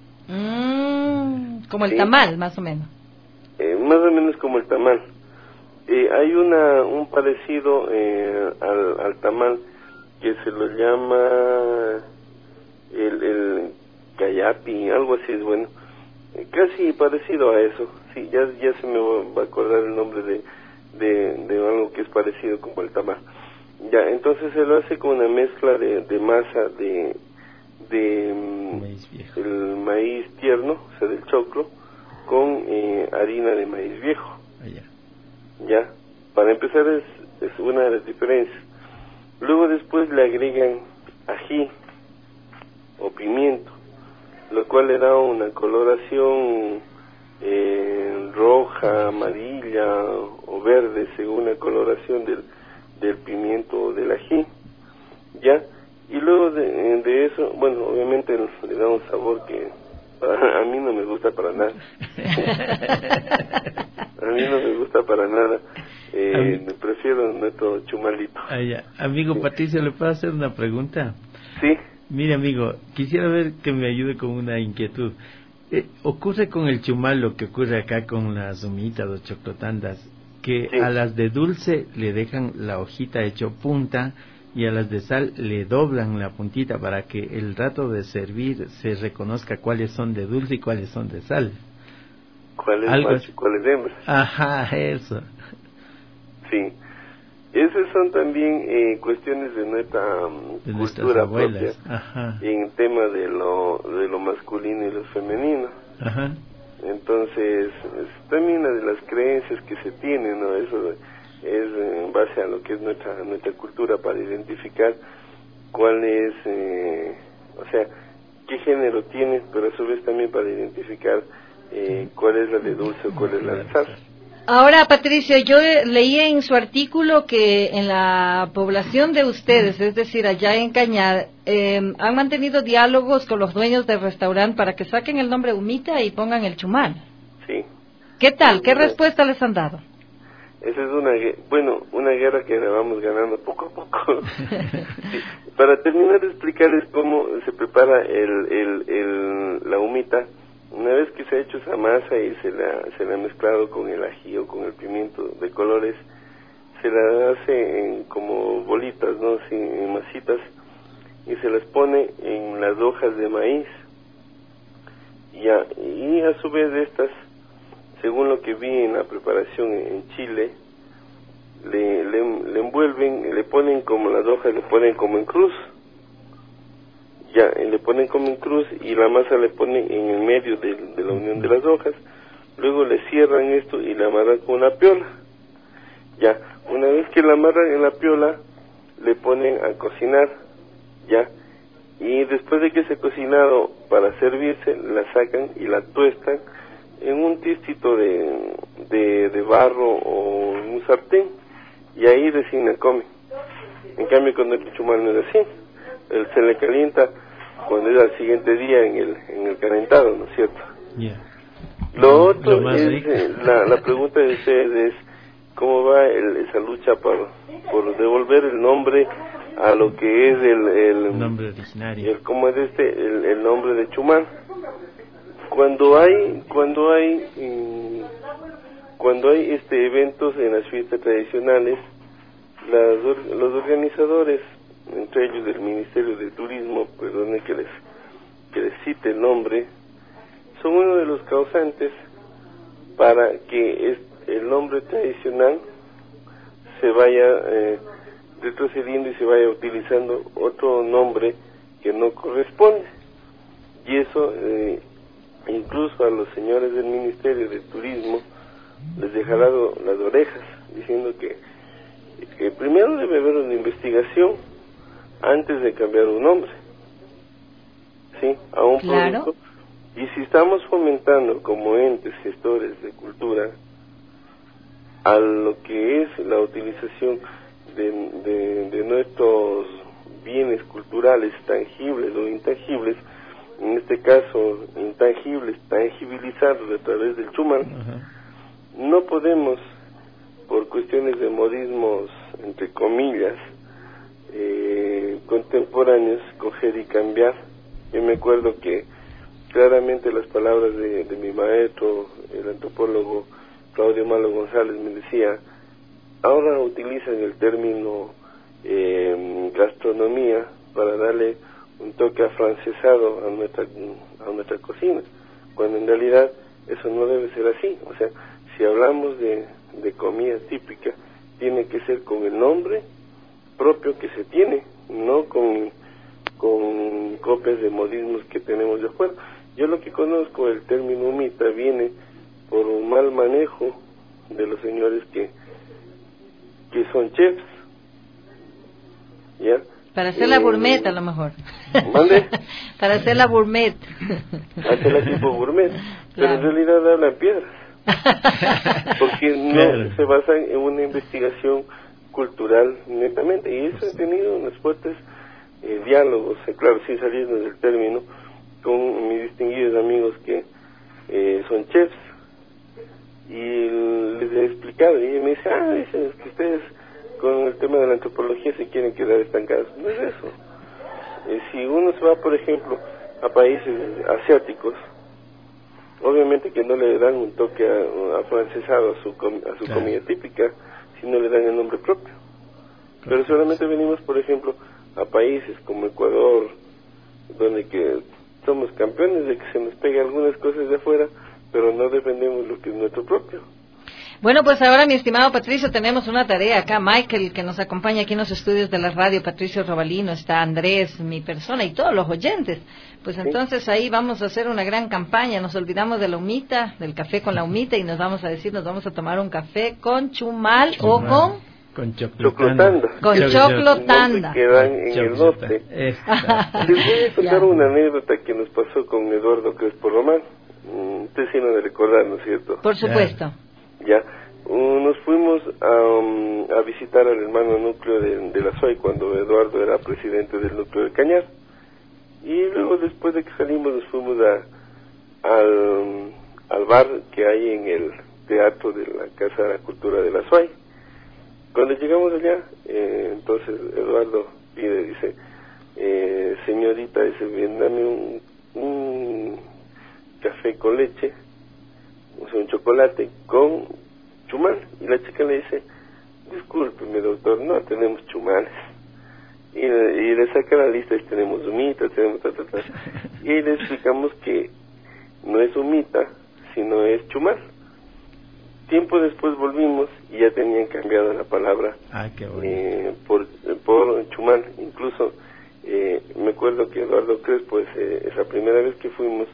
Mm, como el ¿sí? tamal, más o menos. Eh, más o menos como el tamal. Eh, hay una un parecido eh, al, al tamal que se lo llama el, el cayapi, algo así es bueno, eh, casi parecido a eso. Sí, ya ya se me va a acordar el nombre de, de, de algo que es parecido como el tamal. Ya, entonces se lo hace con una mezcla de, de masa de, de maíz viejo. el maíz tierno, o sea, del choclo, con eh, harina de maíz viejo. Allá. Ya, para empezar es, es una de las diferencias. Luego después le agregan ají o pimiento, lo cual le da una coloración eh, roja, amarilla o verde según la coloración del, del pimiento o del ají. Ya, y luego de, de eso, bueno, obviamente le da un sabor que a, a mí no me gusta para nada. A mí no me gusta para nada. Eh, me prefiero nuestro chumalito. Ah, ya. Amigo, sí. Patricio, ¿le puedo hacer una pregunta? Sí. Mire, amigo, quisiera ver que me ayude con una inquietud. Eh, ocurre con el chumal lo que ocurre acá con las humitas o choclotandas, que sí. A las de dulce le dejan la hojita hecho punta y a las de sal le doblan la puntita para que el rato de servir se reconozca cuáles son de dulce y cuáles son de sal. ¿Cuál es macho y cuál es hembra? Ajá, eso. Sí. Esas son también eh, cuestiones de nuestra um, de cultura propia. Ajá. En tema de lo de lo masculino y lo femenino. Ajá. Entonces, es también una de las creencias que se tienen, ¿no? Eso es en base a lo que es nuestra nuestra cultura para identificar cuál es, eh, o sea, qué género tiene, pero a su vez también para identificar eh, cuál es la de dulce o cuál es la de sal. Ahora, Patricio, yo leí en su artículo que en la población de ustedes, es decir, allá en Cañar, eh, han mantenido diálogos con los dueños del restaurante para que saquen el nombre humita y pongan el chumal. Sí. ¿Qué tal? ¿Qué respuesta les han dado? Esa es una, bueno, una guerra que la vamos ganando poco a poco. Sí. Para terminar de explicarles cómo se prepara el, el, el, la humita, una vez que se ha hecho esa masa y se la, se la ha mezclado con el ají o con el pimiento de colores, se la hace en como bolitas, ¿no? Sí, en masitas, y se las pone en las hojas de maíz. Y a, y a su vez de estas, según lo que vi en la preparación en Chile, le, le, le envuelven, le ponen como las hojas, le ponen como en cruz. Ya, le ponen como en cruz y la masa le ponen en el medio de, de la unión de las hojas. Luego le cierran esto y la amarran con una piola. Ya, una vez que la amarran en la piola, le ponen a cocinar. Ya, y después de que se ha cocinado para servirse, la sacan y la tuestan en un tistito de, de, de barro o en un sartén, y ahí recién la comen. En cambio, cuando el chumal no es así, él se le calienta cuando es al siguiente día en el en el calentado, ¿no es cierto? Yeah. Lo otro Lo es, eh, la, la pregunta de ustedes es, ¿cómo va el, esa lucha por, por devolver el nombre a lo que es el, el nombre originario? El, ¿cómo es este? El, el nombre de Chumán. Cuando hay, cuando hay, mm, cuando hay este eventos en las fiestas tradicionales, las, los organizadores, entre ellos del Ministerio de Turismo, perdone que les, que les cite el nombre, son uno de los causantes para que es, el nombre tradicional se vaya eh, retrocediendo y se vaya utilizando otro nombre que no corresponde. Y eso, eh, incluso a los señores del Ministerio de Turismo, les dejará las orejas, diciendo que, que primero debe haber una investigación antes de cambiar un nombre, ¿sí? A un claro. producto. Y si estamos fomentando como entes gestores de cultura a lo que es la utilización de, de, de nuestros bienes culturales tangibles o intangibles, en este caso intangibles, tangibilizados a través del Chumal, uh-huh. No podemos, por cuestiones de modismos, entre comillas, eh, contemporáneos, coger y cambiar. Yo me acuerdo que claramente las palabras de, de mi maestro, el antropólogo Claudio Malo González, me decía, ahora utilizan el término eh, gastronomía para darle un toque afrancesado a nuestra, a nuestra cocina, cuando en realidad eso no debe ser así. O sea, si hablamos de, de comida típica, tiene que ser con el nombre propio que se tiene, no con con copias de modismos que tenemos de afuera. Yo lo que conozco, el término humita viene por un mal manejo de los señores que que son chefs, ¿ya? Para hacer la gourmet, a lo mejor. ¿Mande? Para hacer la gourmet. Hacerla tipo gourmet, pero Claro. en realidad hablan piedras. Porque no Claro. se basan en una investigación cultural netamente. Y eso he tenido unos fuertes eh, diálogos, eh, claro, sin salirnos del término, con mis distinguidos amigos que eh, son chefs. Y les he explicado, y me dice, ah, dicen que ustedes con el tema de la antropología se quieren quedar estancados. No es eso. Eh, si uno se va, por ejemplo, a países asiáticos, obviamente que no le dan un toque a- afrancesado a su, com- a su Claro. comida típica, sino le dan el nombre propio. Pero solamente venimos, por ejemplo, a países como Ecuador, donde que somos campeones de que se nos pegue algunas cosas de afuera, pero no defendemos lo que es nuestro propio. Bueno, pues ahora, mi estimado Patricio, tenemos una tarea acá. Michael, que nos acompaña aquí en los estudios de la radio, Patricio Robalino, está Andrés, mi persona, y todos los oyentes. Pues entonces ahí vamos a hacer una gran campaña. Nos olvidamos de la humita, del café con la humita, y nos vamos a decir, nos vamos a tomar un café con chumal, o con... Con Choclotanda. Con Nombre choclotanda. que dan en el norte. Esta. Les voy a contar Ya. una anécdota que nos pasó con Eduardo Crespo Román. Mm, Usted sí no de recordar, ¿no es cierto? Por supuesto. Ya. Uh, nos fuimos a, um, a visitar al hermano núcleo de, de la S O I cuando Eduardo era presidente del núcleo de Cañar. Y luego, después de que salimos, nos fuimos a, al, al bar que hay en el teatro de la Casa de la Cultura de la S O I. Cuando llegamos allá, eh, entonces Eduardo pide, dice, eh, señorita, dice, bien, dame un, un café con leche, o sea, un chocolate con chumal. Y la chica le dice, discúlpeme, doctor, no tenemos chumales. Y, y le saca la lista, y tenemos humita, tenemos ta, ta, ta. Y le explicamos que no es humita, sino es chumal. Tiempo después volvimos y ya tenían cambiado la palabra Ah, qué bonito. eh, por, por chumal. Incluso eh, me acuerdo que Eduardo Crespo, eh, esa primera vez que fuimos,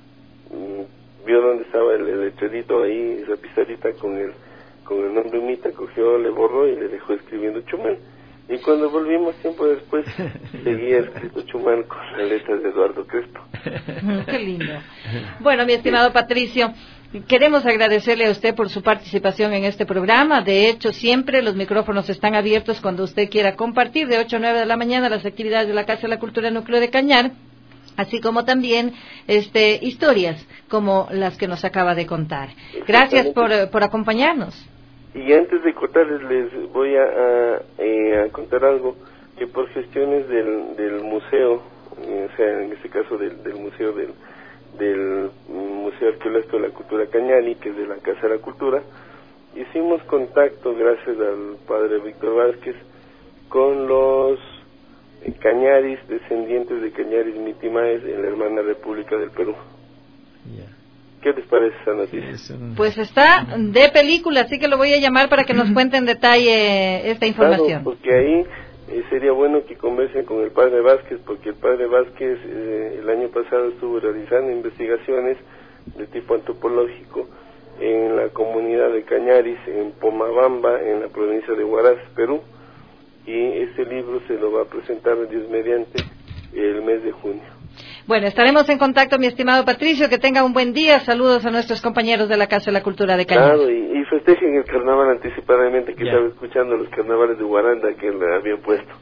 mm, vio dónde estaba el, el letrerito ahí, esa pizarrita con el, con el nombre humita, cogió, le borró y le dejó escribiendo chumal. Y cuando volvimos tiempo después, seguía escrito chumal con las letras de Eduardo Crespo. Qué lindo. Bueno, mi estimado Patricio, queremos agradecerle a usted por su participación en este programa. De hecho, siempre los micrófonos están abiertos cuando usted quiera compartir de ocho a nueve de la mañana las actividades de la Casa de la Cultura Núcleo de Cañar, así como también este, historias como las que nos acaba de contar. Gracias por, por acompañarnos. Y antes de cortarles, les voy a, a, eh, a contar algo que por gestiones del, del museo, eh, o sea, en este caso del, del museo del, del Museo Arqueológico de la Cultura Cañari, que es de la Casa de la Cultura, hicimos contacto, gracias al padre Víctor Vázquez, con los eh, cañaris, descendientes de cañaris mitimaes en la hermana República del Perú. Ya. ¿Qué les parece esa noticia? Es un- Pues está de película, así que lo voy a llamar para que nos cuente en detalle esta información. Claro, porque ahí eh, sería bueno que conversen con el padre Vázquez, porque el padre Vázquez eh, el año pasado estuvo realizando investigaciones de tipo antropológico en la comunidad de Cañaris, en Pomabamba, en la provincia de Huaraz, Perú, y este libro se lo va a presentar, Dios mediante, el mes de junio. Bueno, estaremos en contacto, mi estimado Patricio, que tenga un buen día. Saludos a nuestros compañeros de la Casa de la Cultura de Cañar. Claro, y, y festejen el carnaval anticipadamente, que Ya. estaba escuchando los carnavales de Guaranda que le habían puesto.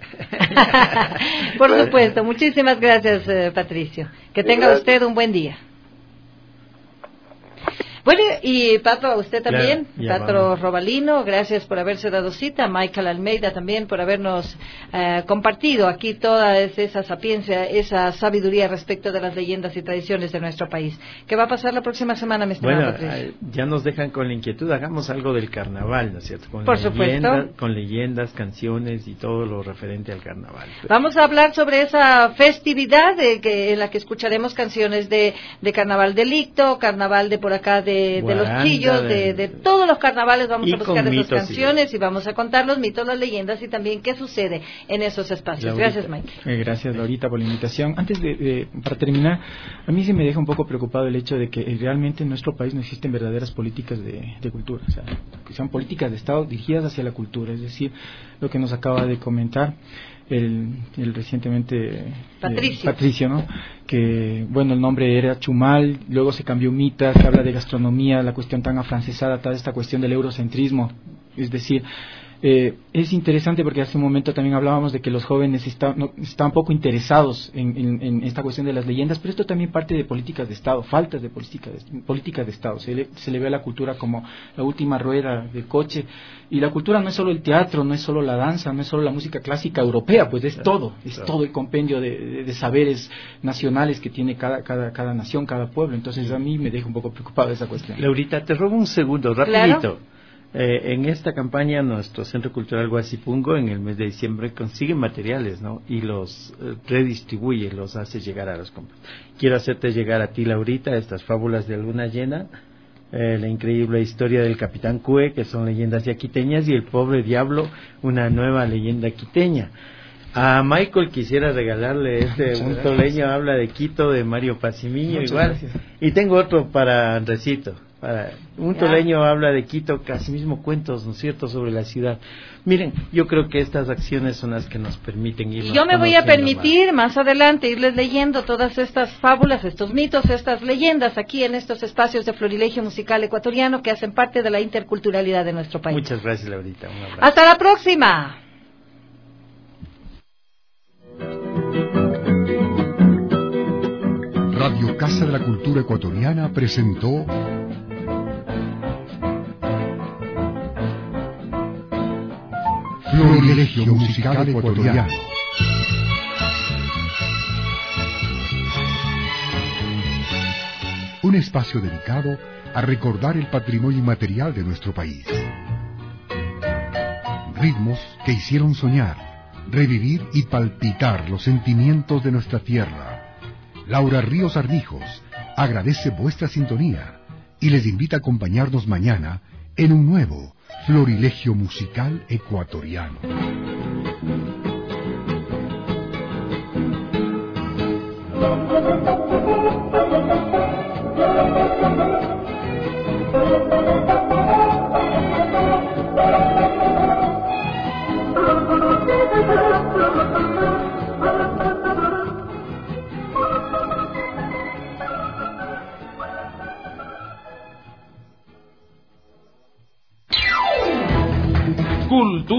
Por Claro. supuesto, muchísimas gracias, eh, Patricio. Que tenga Gracias. usted un buen día. Bueno, y Pato, a usted también, Claro, ya Pato vamos. Robalino, gracias por haberse dado cita, Michael Almeida también por habernos eh, compartido aquí toda esa sapiencia, esa sabiduría respecto de las leyendas y tradiciones de nuestro país. ¿Qué va a pasar la próxima semana, mi estimado Bueno, Patricio? eh, ya nos dejan con la inquietud, hagamos algo del carnaval, ¿no es cierto? Con Por supuesto. leyendas- con leyendas, canciones y todo lo referente al carnaval. Vamos a hablar sobre esa festividad de que, en la que escucharemos canciones de, de Carnaval de Licto, Carnaval de por acá de de, de los Guaranda, chillos, de, de todos los carnavales vamos y a buscar con esas mitos, canciones sí. y vamos a contar los mitos, las leyendas y también qué sucede en esos espacios. Laurita. Gracias, Mike. Eh, gracias, Laurita, por la invitación. Antes de, de, para terminar, a mí sí me deja un poco preocupado el hecho de que eh, realmente en nuestro país no existen verdaderas políticas de, de cultura, o sea, que sean políticas de Estado dirigidas hacia la cultura, es decir, lo que nos acaba de comentar el, el recientemente Patricio. Eh, Patricio, ¿no? Que, bueno, el nombre era Chumal, luego se cambió Mita, que habla de gastronomía, la cuestión tan afrancesada, toda esta cuestión del eurocentrismo, es decir, Eh, es interesante porque hace un momento también hablábamos de que los jóvenes está, no, están poco interesados en, en, en esta cuestión de las leyendas, pero esto también parte de políticas de Estado, faltas de políticas de, políticas de Estado. Se le, se le ve a la cultura como la última rueda del coche, y la cultura no es solo el teatro, no es solo la danza, no es solo la música clásica europea, pues es todo, es todo el compendio de, de, de saberes nacionales que tiene cada, cada, cada nación, cada pueblo. Entonces a mí me deja un poco preocupado esa cuestión. Laurita, te robo un segundo, rapidito. Claro. Eh, en esta campaña nuestro Centro Cultural Guasipungo en el mes de diciembre consigue materiales, ¿no? Y los eh, redistribuye, los hace llegar a los compras. Quiero hacerte llegar a ti, Laurita, estas fábulas de luna llena, eh, la increíble historia del Capitán Cue, que son leyendas yaquiteñas, y el pobre diablo, una nueva leyenda quiteña. A Michael quisiera regalarle este, un toleño habla de Quito, de Mario Pacimiño, Muchas igual. gracias. Y tengo otro para Andresito. Para, un Ya. toleño habla de Quito, casi mismo cuentos, ¿no es cierto?, sobre la ciudad. Miren, yo creo que estas acciones son las que nos permiten ir. Y yo me voy a permitir más. más adelante irles leyendo todas estas fábulas, estos mitos, estas leyendas aquí en estos espacios de Florilegio Musical Ecuatoriano que hacen parte de la interculturalidad de nuestro país. Muchas gracias, Laurita. Un abrazo. Hasta la próxima. Radio Casa de la Cultura Ecuatoriana presentó Florilegio Musical Ecuatoriano. Un espacio dedicado a recordar el patrimonio inmaterial de nuestro país. Ritmos que hicieron soñar, revivir y palpitar los sentimientos de nuestra tierra. Laura Ríos Armijos agradece vuestra sintonía y les invita a acompañarnos mañana en un nuevo Florilegio Musical Ecuatoriano. Cultura.